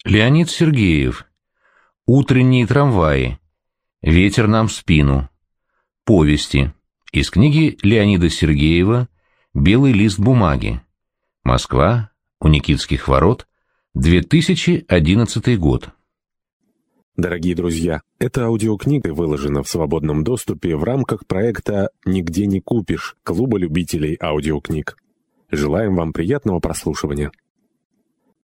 Леонид Сергеев. «Утренние трамваи. Ветер нам в спину». Повести. Из книги Леонида Сергеева «Белый лист бумаги». Москва. У Никитских ворот. 2011 год. Дорогие друзья, эта аудиокнига выложена в свободном доступе в рамках проекта «Нигде не купишь» Клуба любителей аудиокниг. Желаем вам приятного прослушивания.